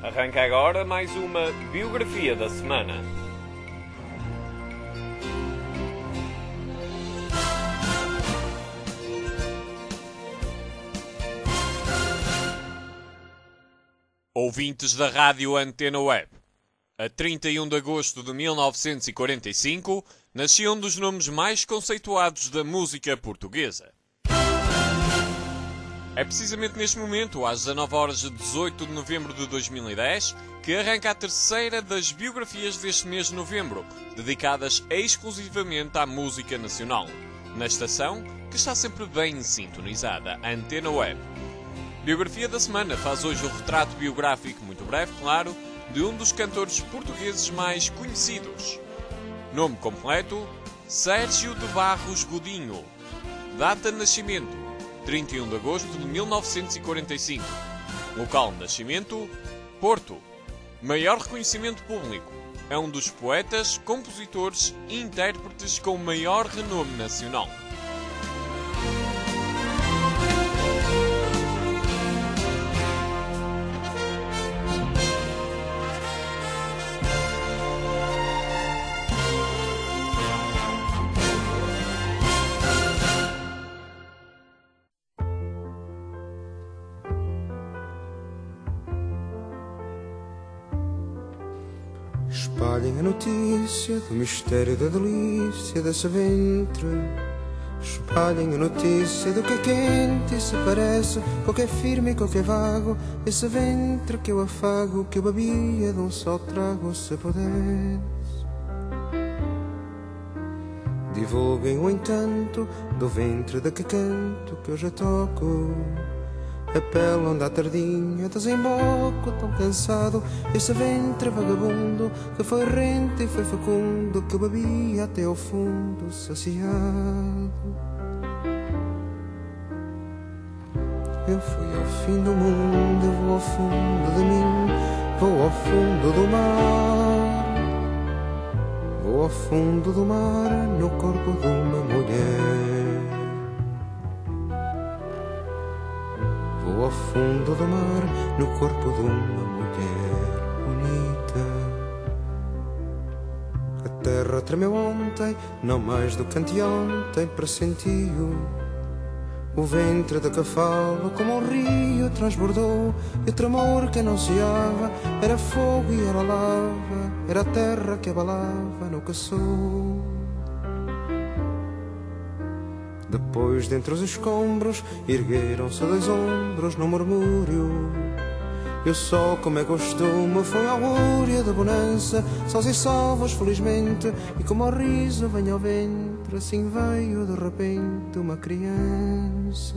Arranca agora mais uma biografia da semana. Ouvintes da Rádio Antena Web. A 31 de agosto de 1945, nascia um dos nomes mais conceituados da música portuguesa. É precisamente neste momento, às 19 horas de 18 de novembro de 2010, que arranca a terceira das biografias deste mês de novembro, dedicadas exclusivamente à música nacional, na estação que está sempre bem sintonizada, a Antena Web. Biografia da semana faz hoje o retrato biográfico, muito breve, claro, de um dos cantores portugueses mais conhecidos. Nome completo: Sérgio de Barros Godinho. Data de nascimento: 31 de agosto de 1945. Local de nascimento: Porto. Maior reconhecimento público: é um dos poetas, compositores e intérpretes com maior renome nacional. Espalhem a notícia do mistério da delícia desse ventre. Espalhem a notícia do que é quente e se parece com o que é firme e com o que é vago. Esse ventre que eu afago, que eu bebia de um só trago, se pudesse. Divulguem o encanto do ventre de que canto, que eu já toco. A pele onde à tardinha desemboco, tão cansado, esse ventre vagabundo que foi rente e foi fecundo, que bebia até ao fundo, saciado. Eu fui ao fim do mundo, eu vou ao fundo de mim, vou ao fundo do mar. Vou ao fundo do mar, no corpo de uma mulher. Vou ao fundo do mar, no corpo de uma mulher bonita. A terra tremeu ontem, não mais do que anteontem, pressentiu. O ventre de que falo, como um rio, transbordou. E o tremor que anunciava era fogo e era lava, era a terra que abalava no que sou. Depois, dentre os escombros, ergueram-se dois ombros no murmúrio. Eu só, como é costume, foi a augúria da bonança, sós e salvos, felizmente, e como ao riso vem ao ventre, assim veio de repente uma criança.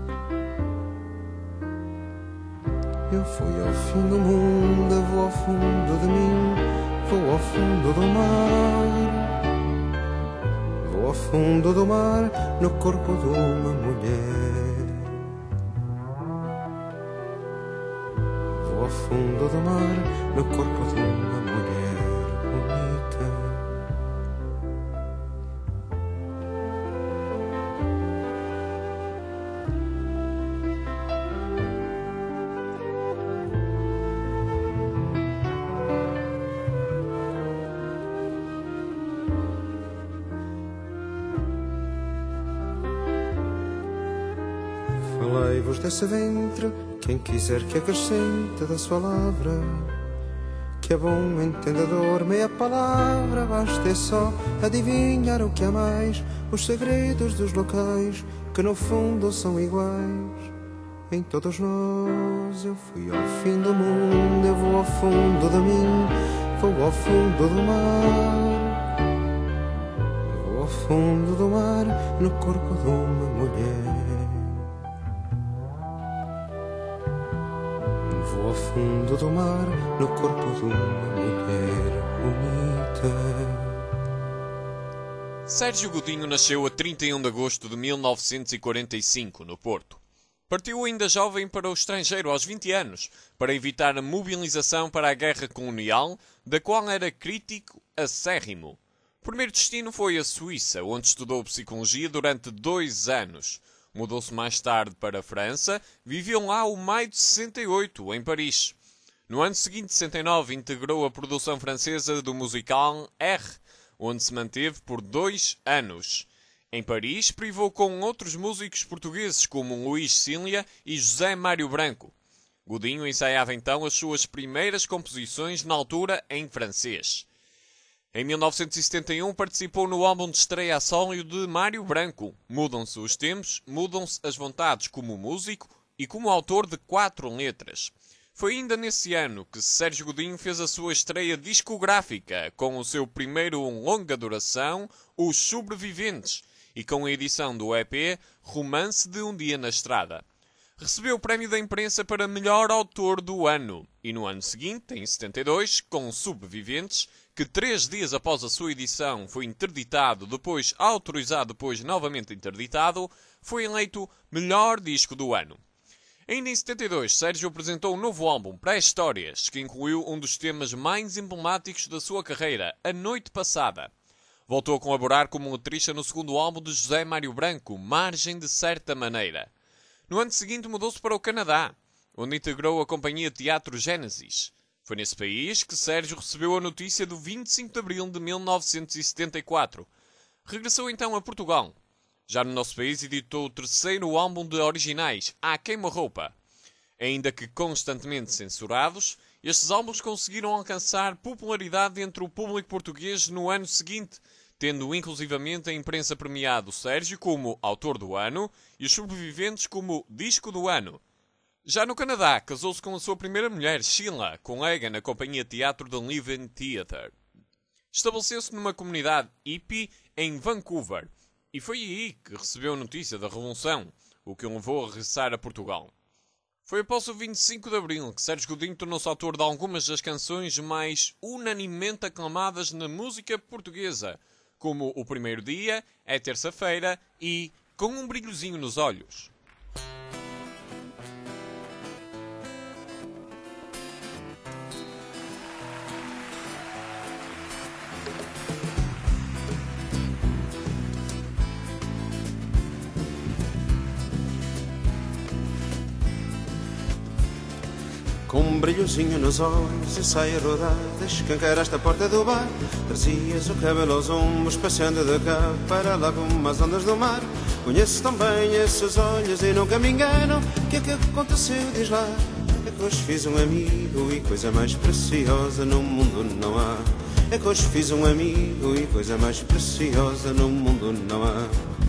Eu fui ao fim do mundo, eu vou ao fundo de mim, vou ao fundo do mar. Vou ao fundo do mar, no corpo de uma mulher. Vou ao fundo do mar, no corpo de uma mulher bonita. Falei-vos desse ventre, quem quiser que acrescente da sua lavra, que é bom entendedor, meia palavra, basta é só adivinhar o que há mais, os segredos dos locais, que no fundo são iguais em todos nós. Eu fui ao fim do mundo, eu vou ao fundo de mim, vou ao fundo do mar. Vou ao fundo do mar, no corpo de uma mulher. Vou ao fundo do mar, no corpo de uma mulher bonita. Sérgio Godinho nasceu a 31 de agosto de 1945, no Porto. Partiu ainda jovem para o estrangeiro aos 20 anos, para evitar a mobilização para a guerra colonial, da qual era crítico acérrimo. O primeiro destino foi a Suíça, onde estudou psicologia durante 2 anos. Mudou-se mais tarde para a França, viveu lá o maio de 68, em Paris. No ano seguinte, 69, integrou a produção francesa do musical R, onde se manteve por 2 anos. Em Paris, privou com outros músicos portugueses como Luís Cília e José Mário Branco. Godinho ensaiava então as suas primeiras composições na altura em francês. Em 1971 participou no álbum de estreia a solo de Mário Branco. Mudam-se os tempos, mudam-se as vontades como músico e como autor de 4 letras. Foi ainda nesse ano que Sérgio Godinho fez a sua estreia discográfica com o seu primeiro longa duração, Os Sobreviventes, e com a edição do EP Romance de um Dia na Estrada. Recebeu o prémio da imprensa para melhor autor do ano e no ano seguinte, em 72, com Sobreviventes, que 3 dias após a sua edição foi interditado, depois autorizado, depois novamente interditado, foi eleito melhor disco do ano. Ainda em 72, Sérgio apresentou um novo álbum, Pré-Histórias, que incluiu um dos temas mais emblemáticos da sua carreira, A Noite Passada. Voltou a colaborar como letrista no segundo álbum de José Mário Branco, Margem de Certa Maneira. No ano seguinte mudou-se para o Canadá, onde integrou a companhia Teatro Gênesis. Foi nesse país que Sérgio recebeu a notícia do 25 de abril de 1974. Regressou então a Portugal. Já no nosso país editou o 3º álbum de originais, A Queima-Roupa. Ainda que constantemente censurados, estes álbuns conseguiram alcançar popularidade entre o público português no ano seguinte, tendo inclusivamente a imprensa premiado Sérgio como autor do ano e os Sobreviventes como disco do ano. Já no Canadá, casou-se com a sua primeira mulher, Sheila, colega na companhia Teatro The Living Theatre. Estabeleceu-se numa comunidade hippie em Vancouver e foi aí que recebeu a notícia da Revolução, o que o levou a regressar a Portugal. Foi após o 25 de Abril que Sérgio Godinho tornou-se autor de algumas das canções mais unanimemente aclamadas na música portuguesa, como O Primeiro Dia, É Terça-feira e Com um Brilhozinho nos Olhos. Com um brilhozinho nos olhos e saia rodada, escancaraste a porta do bar. Trazias o cabelo aos ombros, passeando de cá para lá como as ondas do mar. Conheço tão bem esses olhos e nunca me engano. Que é que aconteceu, diz lá? É que hoje fiz um amigo e coisa mais preciosa no mundo não há. É que hoje fiz um amigo e coisa mais preciosa no mundo não há.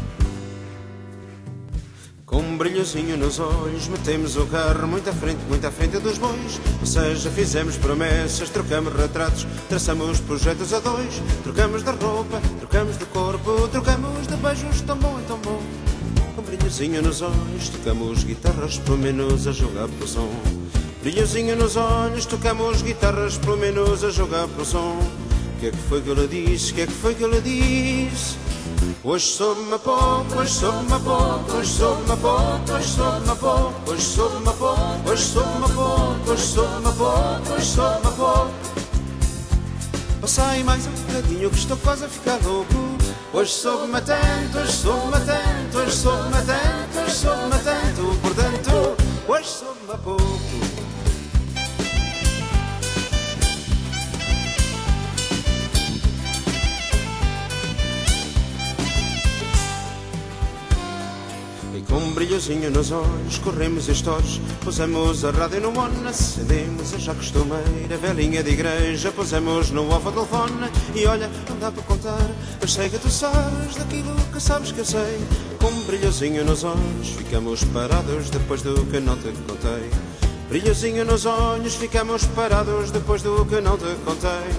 Com um brilhozinho nos olhos, metemos o carro muito à frente dos bois. Ou seja, fizemos promessas, trocamos retratos, traçamos projetos a dois. Trocamos de roupa, trocamos de corpo, trocamos de beijos tão bom e tão bom. Com um brilhozinho nos olhos, tocamos guitarras pelo menos a jogar pelo som. Brilhozinho nos olhos, tocamos guitarras pelo menos a jogar pelo som. O que é que foi que ele disse? O que é que foi que ele disse? Hoje soube-me pouco, hoje soube-me pouco, hoje soube-me pouco, hoje soube-me pouco, hoje soube-me pouco, hoje soube-me pouco, hoje soube-me pouco, hoje soube-me pouco. Passai mais um bocadinho que estou quase a ficar louco. Hoje soube-me tanto, hoje soube-me tanto, hoje soube-me tanto, hoje soube-me tanto, portanto, hoje soube-me pouco. Com um brilhozinho nos olhos, corremos histórias, pusemos a rádio no on, acendemos a já costumeira velhinha de igreja, pusemos no off o telefone, e olha, não dá para contar, mas sei que tu sabes daquilo que sabes que eu sei. Com um brilhozinho nos olhos, ficamos parados depois do que não te contei. Brilhozinho nos olhos, ficamos parados depois do que não te contei.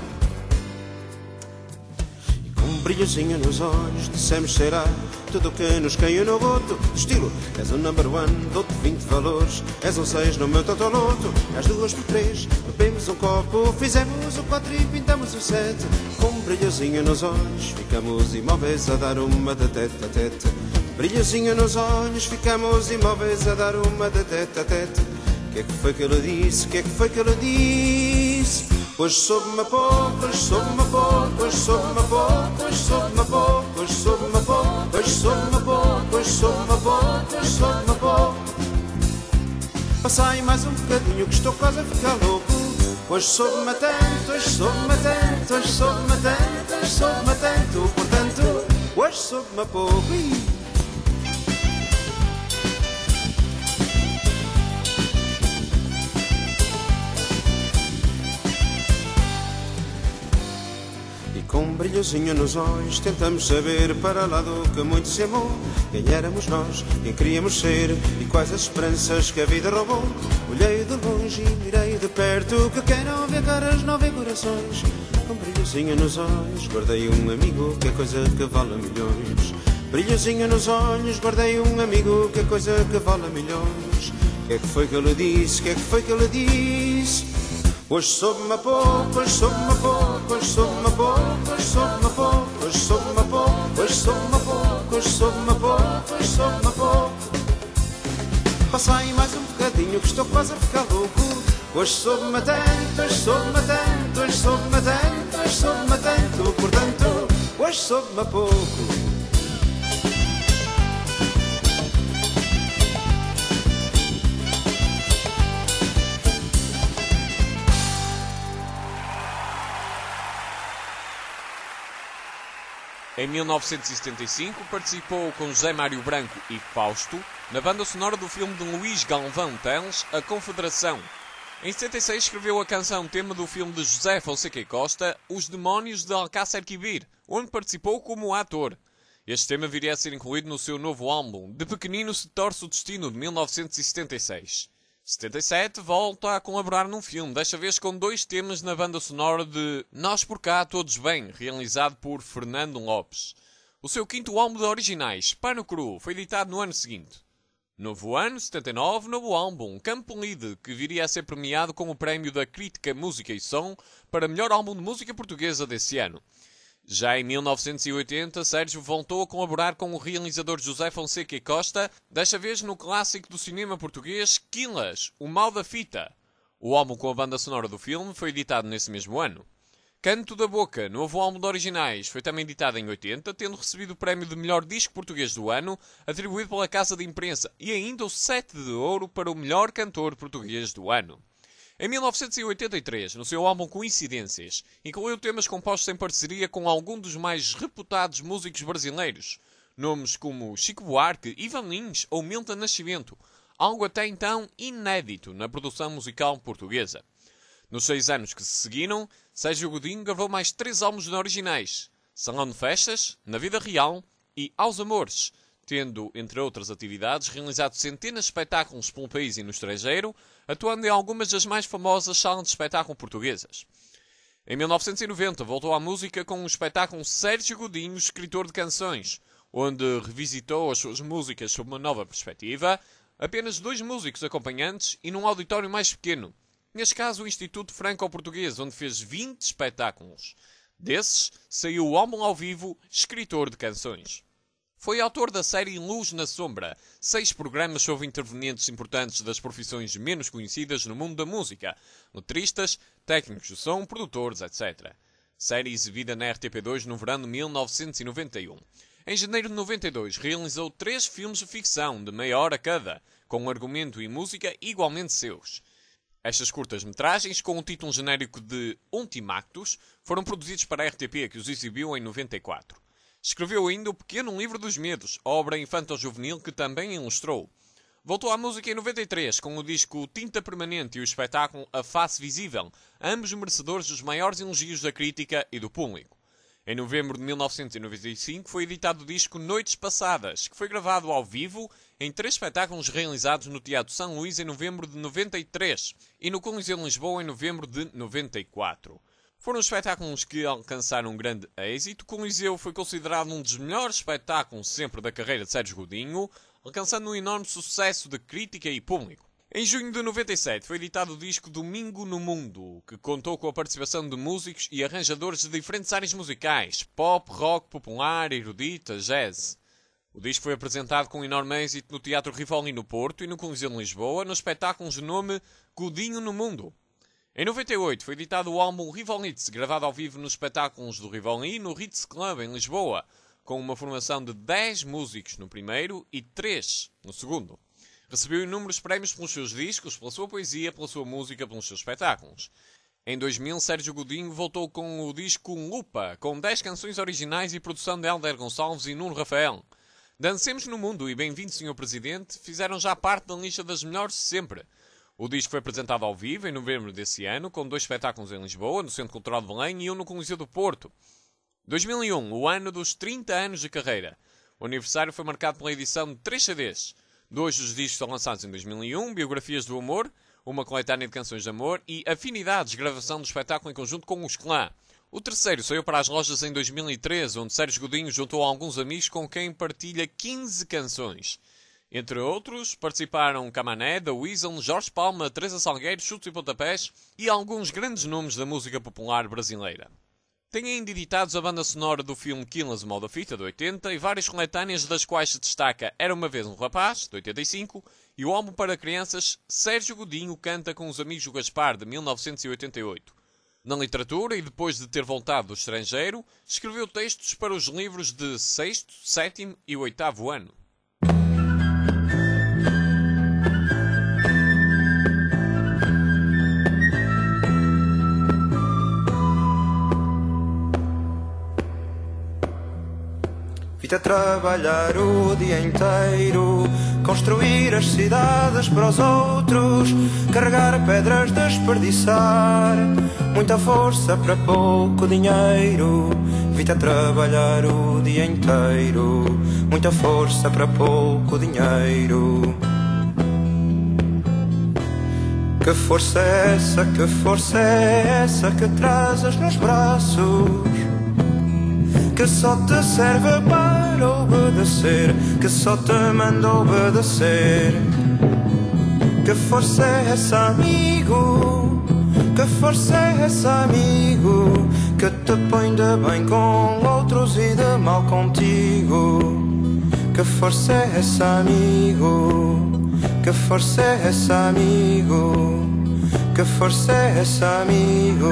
Um brilhozinho nos olhos, dissemos será tudo o que nos caiu no goto. Estilo, és o number one, dou-te 20 valores. És um 6 no meu totoloto. Às 2 por 3, bebemos um copo. Fizemos o 4 e pintamos o 7. Com um brilhozinho nos olhos, ficamos imóveis a dar uma de tete a tete. Brilhozinho nos olhos, ficamos imóveis a dar uma de tete a tete. O que é que foi que ele disse? O que é que foi que ele disse? Hoje soube-me pouco, hoje soube-me pouco, hoje soube-me pouco, hoje soube-me pouco, hoje soube-me pouco, hoje soube-me pouco, hoje soube-me pouco, hoje soube-me pouco. Passai mais um bocadinho que estou quase a ficar louco. Hoje soube-me tanto, hoje soube-me tanto, hoje soube-me tanto, hoje soube-me tanto, portanto, hoje soube-me pouco. Com um brilhozinho nos olhos tentamos saber para lá do que muito se amou. Quem éramos nós, quem queríamos ser e quais as esperanças que a vida roubou. Olhei de longe e mirei de perto, que quem não vê caras não vê corações. Com um brilhozinho nos olhos guardei um amigo, que é coisa que vale milhões. Brilhozinho nos olhos guardei um amigo, que é coisa que vale milhões. Que é que foi que eu lhe disse, que é que foi que eu lhe disse? Hoje soube-me pouco, hoje soube-me pouco, hoje soube-me pouco, hoje soube-me pouco, hoje soube-me pouco, hoje soube-me pouco, hoje soube-me pouco, hoje soube-me pouco. Passa aí mais um bocadinho que estou quase a ficar louco. Hoje soube-me tanto, hoje soube-me tanto, hoje soube-me tanto, hoje soube-me tanto, portanto, hoje soube-me pouco. Em 1975 participou com José Mário Branco e Fausto na banda sonora do filme de Luís Galvão Teles, A Confederação. Em 76 escreveu a canção tema do filme de José Fonseca e Costa, Os Demónios de Alcácer Quibir, onde participou como ator. Este tema viria a ser incluído no seu novo álbum, De Pequenino se Torce o Destino, de 1976. 77 volta a colaborar num filme, desta vez com 2 temas na banda sonora de Nós por Cá Todos Bem, realizado por Fernando Lopes. O seu 5º álbum de originais, Pano Cru, foi editado no ano seguinte. Novo ano, 79, novo álbum, Campo Lide, que viria a ser premiado com o prémio da Crítica Música e Som para melhor álbum de música portuguesa desse ano. Já em 1980, Sérgio voltou a colaborar com o realizador José Fonseca e Costa, desta vez no clássico do cinema português Quilas, O Mal da Fita. O álbum com a banda sonora do filme foi editado nesse mesmo ano. Canto da Boca, novo álbum de originais, foi também editado em 80, tendo recebido o prémio de melhor disco português do ano, atribuído pela Casa de Imprensa, e ainda o 7 de Ouro para o melhor cantor português do ano. Em 1983, no seu álbum Coincidências, incluiu temas compostos em parceria com algum dos mais reputados músicos brasileiros, nomes como Chico Buarque, Ivan Lins ou Milton Nascimento, algo até então inédito na produção musical portuguesa. Nos 6 anos que se seguiram, Sérgio Godinho gravou mais 3 álbuns originais, Salão de Festas, Na Vida Real e Aos Amores, tendo, entre outras atividades, realizado centenas de espetáculos pelo país e no estrangeiro, atuando em algumas das mais famosas salas de espetáculo portuguesas. Em 1990, voltou à música com o espetáculo Sérgio Godinho, Escritor de Canções, onde revisitou as suas músicas sob uma nova perspectiva, apenas 2 músicos acompanhantes e num auditório mais pequeno, neste caso o Instituto Franco-Português, onde fez 20 espetáculos. Desses, saiu o álbum ao vivo Escritor de Canções. Foi autor da série Luz na Sombra, 6 programas sobre intervenientes importantes das profissões menos conhecidas no mundo da música, letristas, técnicos de som, produtores, etc. Série exibida na RTP2 no verão de 1991. Em janeiro de 92, realizou 3 filmes de ficção de meia hora cada, com argumento e música igualmente seus. Estas curtas-metragens, com o título genérico de Ultimactus, foram produzidos para a RTP, que os exibiu em 94. Escreveu ainda O Pequeno Livro dos Medos, obra infanto-juvenil que também ilustrou. Voltou à música em 93, com o disco Tinta Permanente e o espetáculo A Face Visível, ambos merecedores dos maiores elogios da crítica e do público. Em novembro de 1995 foi editado o disco Noites Passadas, que foi gravado ao vivo em 3 espetáculos realizados no Teatro São Luís em novembro de 93 e no Coliseu de Lisboa em novembro de 94. Foram espetáculos que alcançaram um grande êxito. O Coliseu foi considerado um dos melhores espetáculos sempre da carreira de Sérgio Godinho, alcançando um enorme sucesso de crítica e público. Em junho de 97 foi editado o disco Domingo no Mundo, que contou com a participação de músicos e arranjadores de diferentes áreas musicais, pop, rock, popular, erudita, jazz. O disco foi apresentado com enorme êxito no Teatro Rivoli no Porto e no Coliseu de Lisboa, nos espetáculos de nome Godinho no Mundo. Em 98 foi editado o álbum Rivolitz, gravado ao vivo nos espetáculos do Rivoli no Ritz Club em Lisboa, com uma formação de 10 músicos no primeiro e 3 no segundo. Recebeu inúmeros prémios pelos seus discos, pela sua poesia, pela sua música, pelos seus espetáculos. Em 2000, Sérgio Godinho voltou com o disco Lupa, com 10 canções originais e produção de Hélder Gonçalves e Nuno Rafael. Dancemos no Mundo e Bem-vindo, Sr. Presidente fizeram já parte da lista das melhores de sempre. O disco foi apresentado ao vivo em novembro desse ano, com 2 espetáculos em Lisboa, no Centro Cultural de Belém e um no Coliseu do Porto. 2001, o ano dos 30 anos de carreira. O aniversário foi marcado pela edição de 3 CDs. 2 dos discos são lançados em 2001, Biografias do Amor, uma coletânea de canções de amor, e Afinidades, gravação do espetáculo em conjunto com os Clã. O terceiro saiu para as lojas em 2013, onde Sérgio Godinho juntou alguns amigos com quem partilha 15 canções. Entre outros, participaram Camané, The Weasel, Jorge Palma, Teresa Salgueiro, Chutes e Pontapés e alguns grandes nomes da música popular brasileira. Tem ainda editados a banda sonora do filme Quilas, Mal da Fita, de 80, e várias coletâneas, das quais se destaca Era Uma Vez um Rapaz, de 85, e o álbum para crianças Sérgio Godinho Canta com os Amigos do Gaspar, de 1988. Na literatura, e depois de ter voltado do estrangeiro, escreveu textos para os livros de 6º, 7º e 8º ano. A trabalhar o dia inteiro, construir as cidades para os outros, carregar pedras, desperdiçar muita força para pouco dinheiro. Vi-te a trabalhar o dia inteiro, muita força para pouco dinheiro. Que força é essa, que força é essa que trazes nos braços, que só te serve para obedecer, que só te manda obedecer? Que força é essa, amigo? Que força é essa, amigo? Que te põe de bem com outros e de mal contigo? Que força é essa, amigo? Que força é essa, amigo? Que força é essa, amigo?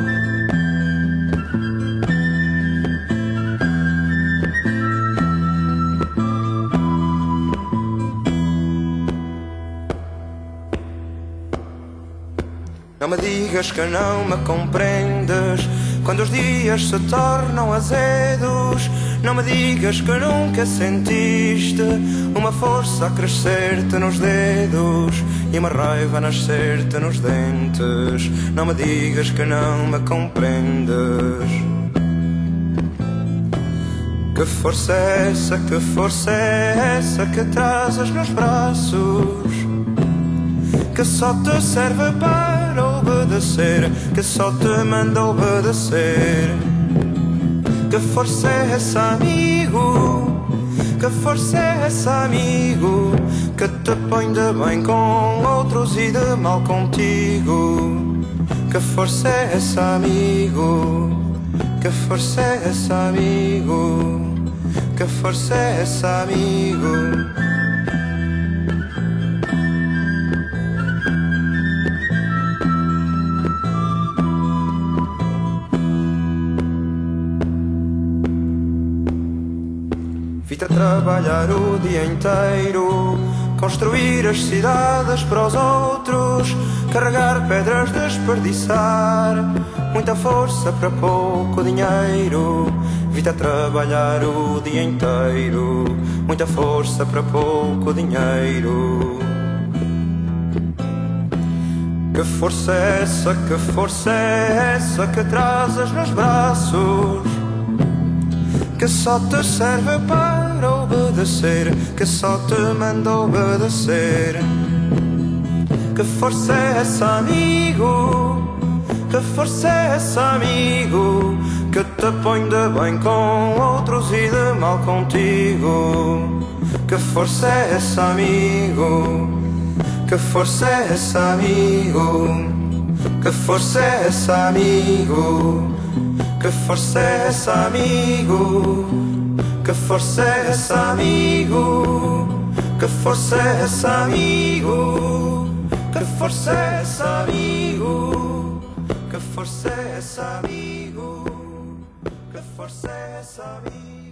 Não me digas que não me compreendes quando os dias se tornam azedos. Não me digas que nunca sentiste uma força a crescer-te nos dedos e uma raiva a nascer-te nos dentes. Não me digas que não me compreendes. Que força é essa, que força é essa que trazes nos braços, que só te serve para obedecer, que só te manda obedecer? Que força é essa, amigo? Que força é essa, amigo? Que te põe de bem com outros e de mal contigo? Que força é essa, amigo? Que força é essa, amigo? Que força é essa, amigo? Vi-te a trabalhar o dia inteiro, construir as cidades para os outros, carregar pedras, desperdiçar muita força para pouco dinheiro. Vi-te a trabalhar o dia inteiro, muita força para pouco dinheiro. Que força é essa, que força é essa que trazes nos braços, que só te serve para obedecer, que só te manda obedecer? Que força é essa, amigo? Que força é essa, amigo? Que te põe de bem com outros e de mal contigo? Que força é essa, amigo? Que força é essa, amigo? Que força é essa, amigo? Que força é essa, amigo? Que força é essa, amigo? Que força é essa, amigo? Que força é essa, amigo? Que força é essa, amigo? Que força é essa, amigo?